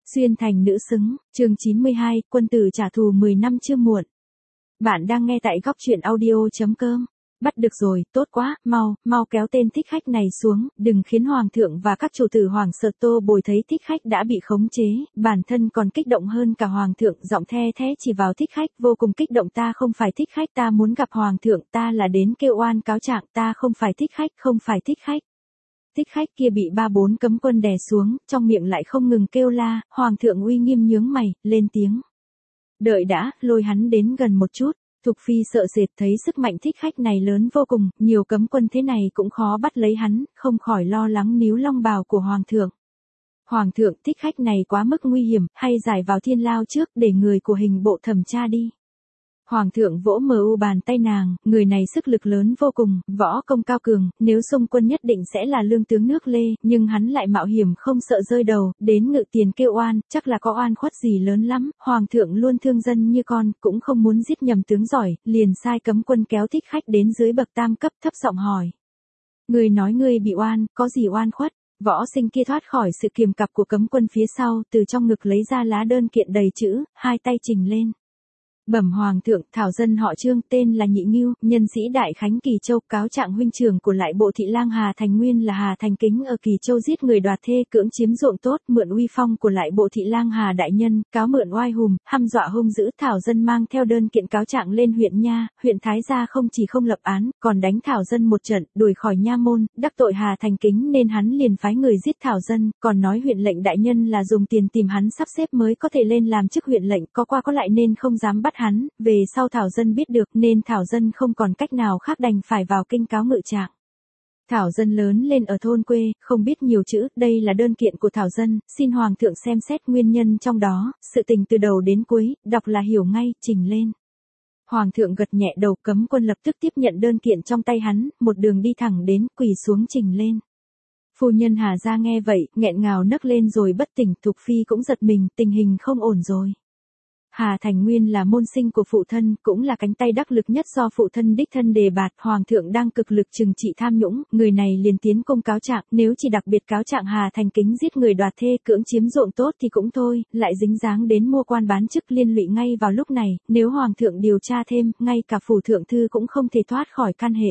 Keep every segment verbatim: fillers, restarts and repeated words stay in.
Xuyên thành nữ xứng, chương chín mươi hai, quân tử trả thù mười năm chưa muộn. Bạn đang nghe tại góc truyện audio.com. Bắt được rồi, tốt quá, mau, mau kéo tên thích khách này xuống, đừng khiến hoàng thượng và các chủ tử hoàng sợ. Tô Bồi thấy thích khách đã bị khống chế, bản thân còn kích động hơn cả hoàng thượng, giọng the thé chỉ vào thích khách, vô cùng kích động. Ta không phải thích khách, ta muốn gặp hoàng thượng, ta là đến kêu oan cáo trạng, ta không phải thích khách, không phải thích khách. Thích khách kia bị ba bốn cấm quân đè xuống, trong miệng lại không ngừng kêu la, hoàng thượng uy nghiêm nhướng mày, lên tiếng. Đợi đã, lôi hắn đến gần một chút. Thục Phi sợ sệt thấy sức mạnh thích khách này lớn vô cùng, nhiều cấm quân thế này cũng khó bắt lấy hắn, không khỏi lo lắng níu long bào của hoàng thượng. Hoàng thượng, thích khách này quá mức nguy hiểm, hay giải vào thiên lao trước để người của hình bộ thẩm tra đi. Hoàng thượng vỗ mờ u bàn tay nàng, người này sức lực lớn vô cùng, võ công cao cường, nếu xung quân nhất định sẽ là lương tướng nước Lê, nhưng hắn lại mạo hiểm không sợ rơi đầu, đến ngự tiền kêu oan, chắc là có oan khuất gì lớn lắm. Hoàng thượng luôn thương dân như con, cũng không muốn giết nhầm tướng giỏi, liền sai cấm quân kéo thích khách đến dưới bậc tam cấp, thấp giọng hỏi. Người nói ngươi bị oan, có gì oan khuất? Võ Sinh kia thoát khỏi sự kiềm cặp của cấm quân phía sau, từ trong ngực lấy ra lá đơn kiện đầy chữ, hai tay trình lên. Bẩm hoàng thượng, thảo dân họ Trương, tên là Nhị Ngưu, nhân sĩ Đại Khánh Kỳ Châu, cáo trạng huynh trưởng của lại bộ thị lang Hà Thành Nguyên là Hà Thành Kính ở Kỳ Châu giết người đoạt thê, cưỡng chiếm ruộng tốt, mượn uy phong của lại bộ thị lang Hà đại nhân, cáo mượn oai hùng, hăm dọa hung dữ. Thảo dân mang theo đơn kiện cáo trạng lên huyện nha, huyện Thái Gia không chỉ không lập án, còn đánh thảo dân một trận, đuổi khỏi nha môn, đắc tội Hà Thành Kính nên hắn liền phái người giết thảo dân, còn nói huyện lệnh đại nhân là dùng tiền tìm hắn sắp xếp mới có thể lên làm chức huyện lệnh, có qua có lại nên không dám bắt hắn. Về sau thảo dân biết được nên thảo dân không còn cách nào khác đành phải vào kinh cáo ngự trạng. Thảo dân lớn lên ở thôn quê, không biết nhiều chữ, đây là đơn kiện của thảo dân, xin hoàng thượng xem xét nguyên nhân trong đó, sự tình từ đầu đến cuối, đọc là hiểu ngay, trình lên. Hoàng thượng gật nhẹ đầu, cấm quân lập tức tiếp nhận đơn kiện trong tay hắn, một đường đi thẳng đến, quỳ xuống trình lên. Phu nhân Hà gia nghe vậy, nghẹn ngào nấc lên rồi bất tỉnh. Thục Phi cũng giật mình, tình hình không ổn rồi. Hà Thành Nguyên là môn sinh của phụ thân, cũng là cánh tay đắc lực nhất do phụ thân đích thân đề bạt. Hoàng thượng đang cực lực trừng trị tham nhũng, người này liền tiến công cáo trạng, nếu chỉ đặc biệt cáo trạng Hà Thành Kính giết người đoạt thê, cưỡng chiếm ruộng tốt thì cũng thôi, lại dính dáng đến mua quan bán chức liên lụy ngay vào lúc này, nếu hoàng thượng điều tra thêm, ngay cả phủ thượng thư cũng không thể thoát khỏi can hệ.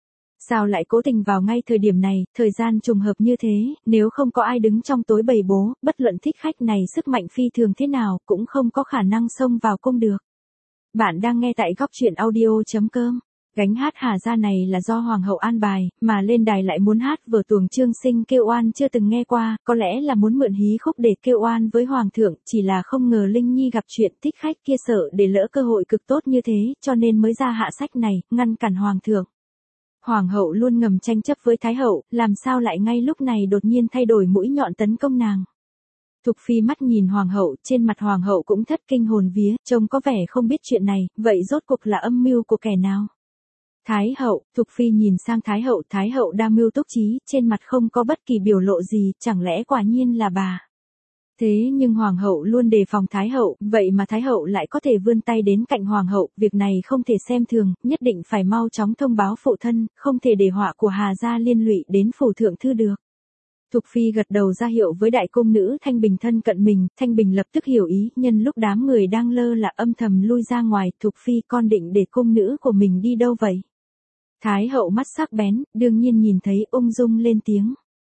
Sao lại cố tình vào ngay thời điểm này, thời gian trùng hợp như thế, nếu không có ai đứng trong tối bày bố, bất luận thích khách này sức mạnh phi thường thế nào, cũng không có khả năng xông vào cung được. Bạn đang nghe tại góc truyện audio.com. Gánh hát Hà gia này là do hoàng hậu an bài, mà lên đài lại muốn hát vở tuồng Trương Sinh kêu oan chưa từng nghe qua, có lẽ là muốn mượn hí khúc để kêu oan với hoàng thượng, chỉ là không ngờ Linh Nhi gặp chuyện thích khách kia sợ để lỡ cơ hội cực tốt như thế, cho nên mới ra hạ sách này, ngăn cản hoàng thượng. Hoàng hậu luôn ngầm tranh chấp với Thái hậu, làm sao lại ngay lúc này đột nhiên thay đổi mũi nhọn tấn công nàng. Thục Phi mắt nhìn hoàng hậu, trên mặt hoàng hậu cũng thất kinh hồn vía, trông có vẻ không biết chuyện này, vậy rốt cuộc là âm mưu của kẻ nào? Thái hậu, Thục Phi nhìn sang Thái hậu, Thái hậu đa mưu túc trí, trên mặt không có bất kỳ biểu lộ gì, chẳng lẽ quả nhiên là bà? Thế nhưng hoàng hậu luôn đề phòng Thái hậu, vậy mà Thái hậu lại có thể vươn tay đến cạnh hoàng hậu, việc này không thể xem thường, nhất định phải mau chóng thông báo phụ thân, không thể để họa của Hà gia liên lụy đến phủ thượng thư được. Thục Phi gật đầu ra hiệu với đại cung nữ Thanh Bình thân cận mình, Thanh Bình lập tức hiểu ý, nhân lúc đám người đang lơ là âm thầm lui ra ngoài. Thục Phi, con định để cung nữ của mình đi đâu vậy? Thái hậu mắt sắc bén, đương nhiên nhìn thấy, ung dung lên tiếng.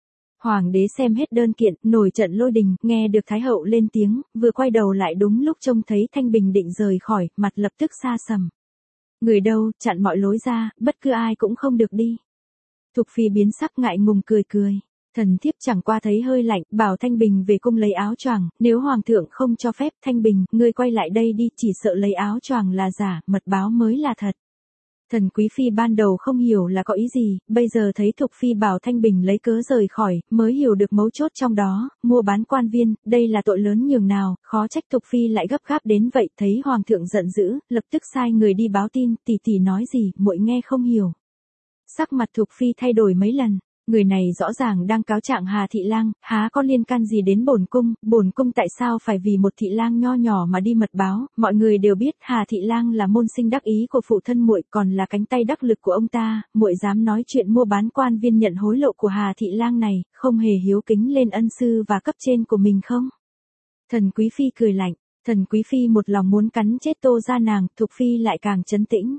Hoàng đế xem hết đơn kiện, nổi trận lôi đình, nghe được Thái hậu lên tiếng, vừa quay đầu lại đúng lúc trông thấy Thanh Bình định rời khỏi, mặt lập tức xa sầm. Người đâu, chặn mọi lối ra, bất cứ ai cũng không được đi. Thục Phi biến sắc ngại ngùng cười cười. Thần thiếp chẳng qua thấy hơi lạnh, bảo Thanh Bình về cung lấy áo choàng, nếu hoàng thượng không cho phép, Thanh Bình, ngươi quay lại đây đi, chỉ sợ lấy áo choàng là giả, mật báo mới là thật. Thần quý phi ban đầu không hiểu là có ý gì, bây giờ thấy Thục Phi bảo Thanh Bình lấy cớ rời khỏi, mới hiểu được mấu chốt trong đó, mua bán quan viên, đây là tội lớn nhường nào, khó trách Thục Phi lại gấp gáp đến vậy. Thấy hoàng thượng giận dữ, lập tức sai người đi báo tin, tỷ tỷ nói gì, muội nghe không hiểu. Sắc mặt Thục Phi thay đổi mấy lần. Người này rõ ràng đang cáo trạng Hà thị lang, há có liên can gì đến bổn cung, bổn cung tại sao phải vì một thị lang nho nhỏ mà đi mật báo? Mọi người đều biết Hà thị lang là môn sinh đắc ý của phụ thân muội, còn là cánh tay đắc lực của ông ta, muội dám nói chuyện mua bán quan viên nhận hối lộ của Hà thị lang này, không hề hiếu kính lên ân sư và cấp trên của mình không? Thần Quý Phi cười lạnh, Thần Quý Phi một lòng muốn cắn chết Tô gia nàng, Thục Phi lại càng trấn tĩnh.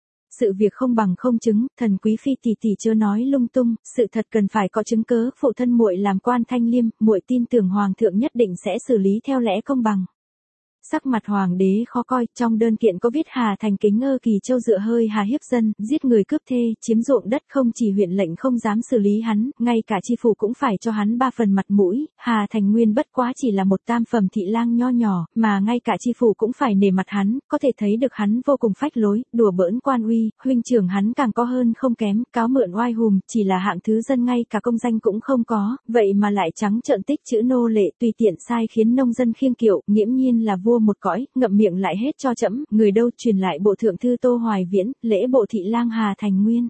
Sự việc không bằng không chứng, Thần Quý Phi tỷ tỷ chớ nói lung tung, sự thật cần phải có chứng cớ, phụ thân muội làm quan thanh liêm, muội tin tưởng hoàng thượng nhất định sẽ xử lý theo lẽ công bằng. Sắc mặt hoàng đế khó coi, trong đơn kiện có viết Hà Thành Kính Ngơ Kỳ Châu dựa hơi hà hiếp dân, giết người cướp thê, chiếm ruộng đất, không chỉ huyện lệnh không dám xử lý hắn, ngay cả chi phủ cũng phải cho hắn ba phần mặt mũi. Hà Thành Nguyên bất quá chỉ là một tam phẩm thị lang nho nhỏ, mà ngay cả chi phủ cũng phải nể mặt hắn, có thể thấy được hắn vô cùng phách lối, đùa bỡn quan uy, huynh trưởng hắn càng có hơn không kém, cáo mượn oai hùm, chỉ là hạng thứ dân ngay cả công danh cũng không có, vậy mà lại trắng trợn tích chữ nô lệ, tùy tiện sai khiến nông dân khiêng kiệu, nghiễm nhiên là vua một cõi, ngậm miệng lại hết cho trẫm, người đâu truyền lại bộ thượng thư Tô Hoài Viễn, lễ bộ thị lang Hà Thành Nguyên.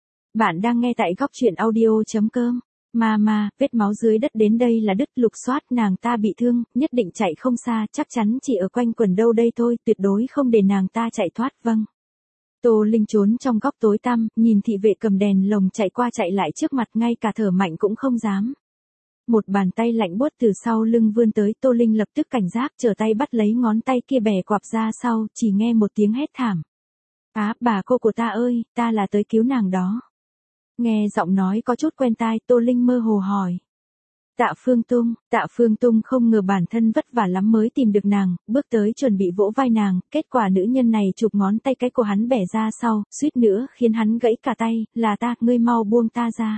Bạn đang nghe tại góc truyện audio.com. Ma ma, vết máu dưới đất đến đây là đứt, lục soát, nàng ta bị thương, nhất định chạy không xa, chắc chắn chỉ ở quanh quần đâu đây thôi, tuyệt đối không để nàng ta chạy thoát, vâng. Tô Linh trốn trong góc tối tăm, nhìn thị vệ cầm đèn lồng chạy qua chạy lại trước mặt, ngay cả thở mạnh cũng không dám. Một bàn tay lạnh buốt từ sau lưng vươn tới, Tô Linh lập tức cảnh giác, trở tay bắt lấy ngón tay kia bẻ quặp ra sau, chỉ nghe một tiếng hét thảm. Á, bà cô của ta ơi, ta là tới cứu nàng đó. Nghe giọng nói có chút quen tai, Tô Linh mơ hồ hỏi. Tạ Phương Tung, Tạ Phương Tung không ngờ bản thân vất vả lắm mới tìm được nàng, bước tới chuẩn bị vỗ vai nàng, kết quả nữ nhân này chụp ngón tay cái của hắn bẻ ra sau, suýt nữa khiến hắn gãy cả tay, là ta, ngươi mau buông ta ra.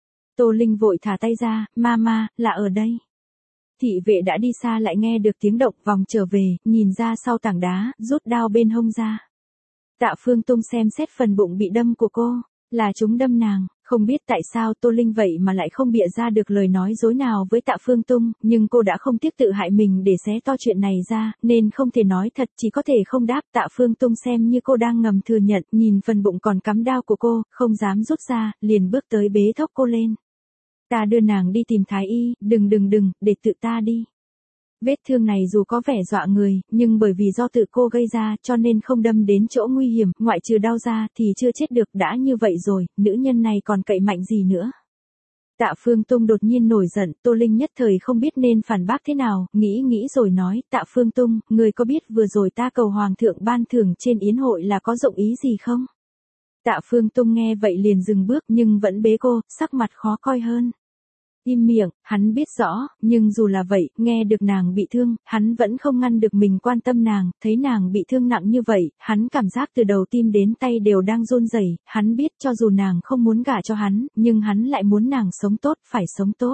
Tô Linh vội thả tay ra, ma ma, là ở đây. Thị vệ đã đi xa lại nghe được tiếng động, vòng trở về, nhìn ra sau tảng đá, rút đao bên hông ra. Tạ Phương Tung xem xét phần bụng bị đâm của cô, là chúng đâm nàng, không biết tại sao Tô Linh vậy mà lại không bịa ra được lời nói dối nào với Tạ Phương Tung, nhưng cô đã không tiếc tự hại mình để xé to chuyện này ra, nên không thể nói thật, chỉ có thể không đáp. Tạ Phương Tung xem như cô đang ngầm thừa nhận, nhìn phần bụng còn cắm đao của cô, không dám rút ra, liền bước tới bế thốc cô lên. Ta đưa nàng đi tìm thái y, đừng đừng đừng, để tự ta đi. Vết thương này dù có vẻ dọa người, nhưng bởi vì do tự cô gây ra cho nên không đâm đến chỗ nguy hiểm, ngoại trừ đau ra thì chưa chết được, đã như vậy rồi, nữ nhân này còn cậy mạnh gì nữa. Tạ Phương Tung đột nhiên nổi giận, Tô Linh nhất thời không biết nên phản bác thế nào, nghĩ nghĩ rồi nói, Tạ Phương Tung, người có biết vừa rồi ta cầu hoàng thượng ban thưởng trên yến hội là có dụng ý gì không? Tạ Phương Tung nghe vậy liền dừng bước nhưng vẫn bế cô, sắc mặt khó coi hơn. Im miệng, hắn biết rõ, nhưng dù là vậy, nghe được nàng bị thương, hắn vẫn không ngăn được mình quan tâm nàng, thấy nàng bị thương nặng như vậy, hắn cảm giác từ đầu tim đến tay đều đang run rẩy, hắn biết cho dù nàng không muốn gả cho hắn, nhưng hắn lại muốn nàng sống tốt, phải sống tốt.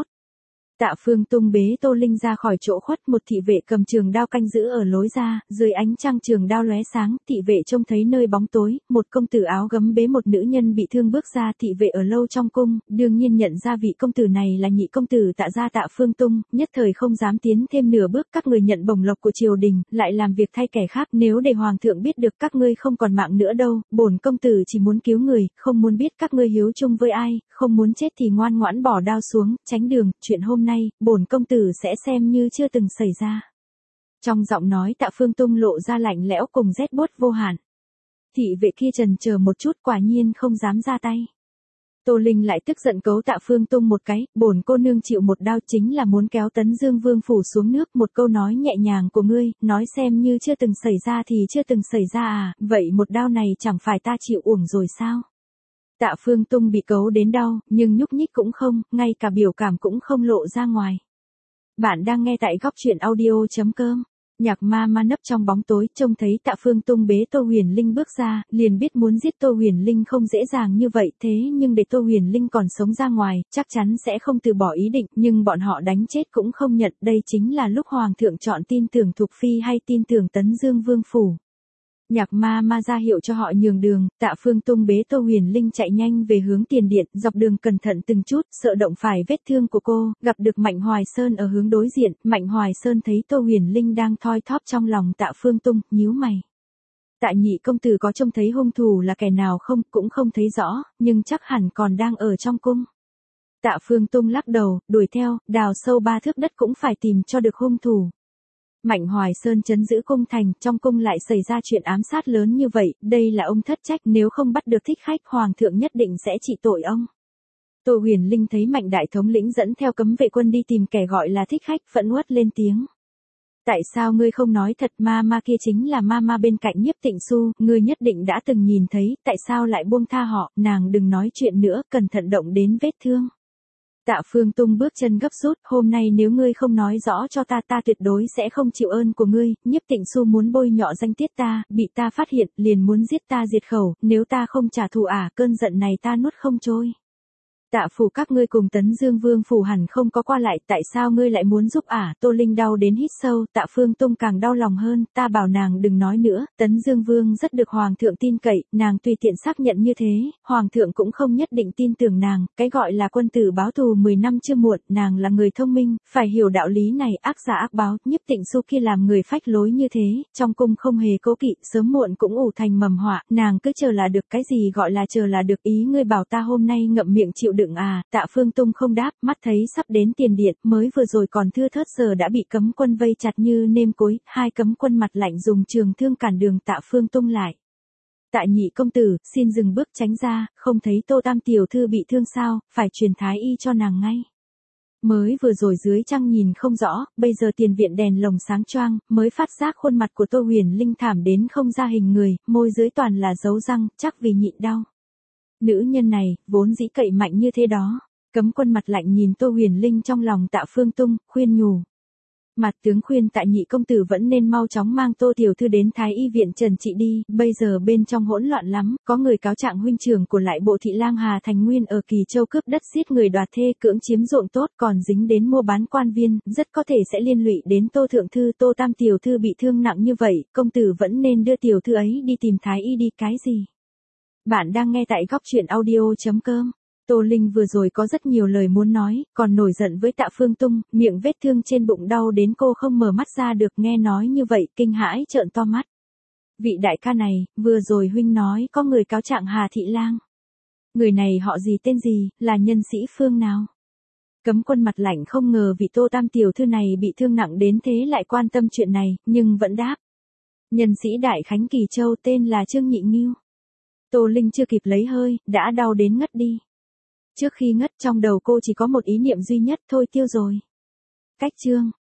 Tạ Phương Tung bế Tô Linh ra khỏi chỗ khuất, một thị vệ cầm trường đao canh giữ ở lối ra, dưới ánh trăng trường đao lóe sáng, thị vệ trông thấy nơi bóng tối, một công tử áo gấm bế một nữ nhân bị thương bước ra, thị vệ ở lâu trong cung, đương nhiên nhận ra vị công tử này là nhị công tử Tạ gia Tạ Phương Tung, nhất thời không dám tiến thêm nửa bước, các người nhận bổng lộc của triều đình, lại làm việc thay kẻ khác, nếu để hoàng thượng biết được các ngươi không còn mạng nữa đâu, bổn công tử chỉ muốn cứu người, không muốn biết các ngươi hiếu chung với ai, không muốn chết thì ngoan ngoãn bỏ đao xuống, tránh đường, chuyện hôm nay, bổn công tử sẽ xem như chưa từng xảy ra. Trong giọng nói Tạ Phương Tung lộ ra lạnh lẽo cùng rét buốt vô hạn. Thị vệ kia trần chờ một chút, quả nhiên không dám ra tay. Tô Linh lại tức giận cấu Tạ Phương Tung một cái, bổn cô nương chịu một đao chính là muốn kéo Tấn Dương Vương phủ xuống nước, một câu nói nhẹ nhàng của ngươi, nói xem như chưa từng xảy ra thì chưa từng xảy ra à, vậy một đao này chẳng phải ta chịu uổng rồi sao? Tạ Phương Tung bị cấu đến đau, nhưng nhúc nhích cũng không, ngay cả biểu cảm cũng không lộ ra ngoài. Bạn đang nghe tại góc truyện audio.com. Nhạc ma ma nấp trong bóng tối, trông thấy Tạ Phương Tung bế Tô Huyền Linh bước ra, liền biết muốn giết Tô Huyền Linh không dễ dàng như vậy, thế nhưng để Tô Huyền Linh còn sống ra ngoài, chắc chắn sẽ không từ bỏ ý định, nhưng bọn họ đánh chết cũng không nhận, đây chính là lúc hoàng thượng chọn tin tưởng Thục Phi hay tin tưởng Tấn Dương Vương phủ. Nhạc ma ma ra hiệu cho họ nhường đường, Tạ Phương Tung bế Tô Huyền Linh chạy nhanh về hướng tiền điện, dọc đường cẩn thận từng chút, sợ động phải vết thương của cô, gặp được Mạnh Hoài Sơn ở hướng đối diện, Mạnh Hoài Sơn thấy Tô Huyền Linh đang thoi thóp trong lòng Tạ Phương Tung, nhíu mày. Tạ nhị công tử có trông thấy hung thủ là kẻ nào không, cũng không thấy rõ, nhưng chắc hẳn còn đang ở trong cung. Tạ Phương Tung lắc đầu, đuổi theo, đào sâu ba thước đất cũng phải tìm cho được hung thủ. Mạnh Hoài Sơn trấn giữ cung thành, trong cung lại xảy ra chuyện ám sát lớn như vậy, đây là ông thất trách, nếu không bắt được thích khách, hoàng thượng nhất định sẽ trị tội ông. Tô Huyền Linh thấy Mạnh đại thống lĩnh dẫn theo cấm vệ quân đi tìm kẻ gọi là thích khách, phẫn uất lên tiếng. Tại sao ngươi không nói thật, ma ma kia chính là ma ma bên cạnh Nhiếp Tịnh Xu, ngươi nhất định đã từng nhìn thấy, tại sao lại buông tha họ, nàng đừng nói chuyện nữa, cẩn thận động đến vết thương. Tạ Phương Tung bước chân gấp rút, hôm nay nếu ngươi không nói rõ cho ta, ta tuyệt đối sẽ không chịu ơn của ngươi. Nhiếp Tịnh Xu muốn bôi nhọ danh tiết ta, bị ta phát hiện, liền muốn giết ta diệt khẩu, nếu ta không trả thù à, cơn giận này ta nuốt không trôi. Tạ phủ các ngươi cùng Tấn Dương Vương phủ hẳn không có qua lại, tại sao ngươi lại muốn giúp à? Tô Linh đau đến hít sâu, Tạ Phương Tung càng đau lòng hơn, ta bảo nàng đừng nói nữa, Tấn Dương Vương rất được Hoàng thượng tin cậy, nàng tùy tiện xác nhận như thế, Hoàng thượng cũng không nhất định tin tưởng nàng, cái gọi là quân tử báo thù mười năm chưa muộn, nàng là người thông minh, phải hiểu đạo lý này, ác giả ác báo, Nhiếp Tịnh Xu kia làm người phách lối như thế, trong cung không hề cố kỵ, sớm muộn cũng ủ thành mầm họa, nàng cứ chờ là được, cái gì gọi là chờ là được, ý ngươi bảo ta hôm nay ngậm miệng chịu đựng à? Tạ Phương Tung không đáp, mắt thấy sắp đến tiền điện, mới vừa rồi còn thưa thớt giờ đã bị cấm quân vây chặt như nêm cối, hai cấm quân mặt lạnh dùng trường thương cản đường Tạ Phương Tung lại. Tạ nhị công tử, xin dừng bước tránh ra, không thấy Tô Tam tiểu thư bị thương sao, phải truyền thái y cho nàng ngay. Mới vừa rồi dưới trăng nhìn không rõ, bây giờ tiền viện đèn lồng sáng choang, mới phát giác khuôn mặt của Tô Huyền Linh thảm đến không ra hình người, môi dưới toàn là dấu răng, chắc vì nhịn đau. Nữ nhân này, vốn dĩ cậy mạnh như thế đó. Cấm quân mặt lạnh nhìn Tô Huyền Linh trong lòng Tạ Phương Tung, khuyên nhủ. Mặt tướng khuyên Tạ nhị công tử vẫn nên mau chóng mang Tô tiểu thư đến Thái y viện trần trị đi, bây giờ bên trong hỗn loạn lắm, có người cáo trạng huynh trưởng của lại bộ thị lang Hà Thành Nguyên ở Kỳ Châu cướp đất giết người đoạt thê cưỡng chiếm ruộng tốt còn dính đến mua bán quan viên, rất có thể sẽ liên lụy đến Tô thượng thư. Tô tam tiểu thư bị thương nặng như vậy, công tử vẫn nên đưa tiểu thư ấy đi tìm Thái y đi. Cái gì? Bạn đang nghe tại góc truyện audio chấm com. Tô Linh vừa rồi có rất nhiều lời muốn nói, còn nổi giận với Tạ Phương Tung, miệng vết thương trên bụng đau đến cô không mở mắt ra được, nghe nói như vậy, kinh hãi trợn to mắt. Vị đại ca này, vừa rồi huynh nói có người cáo trạng Hà Thị Lang. Người này họ gì tên gì, là nhân sĩ phương nào? Cấm quân mặt lạnh không ngờ vị Tô tam tiểu thư này bị thương nặng đến thế lại quan tâm chuyện này, nhưng vẫn đáp. Nhân sĩ Đại Khánh Kỳ Châu tên là Trương Nhị Nghiêu. Tô Linh chưa kịp lấy hơi, đã đau đến ngất đi. Trước khi ngất trong đầu cô chỉ có một ý niệm duy nhất, thôi tiêu rồi. Cách Trương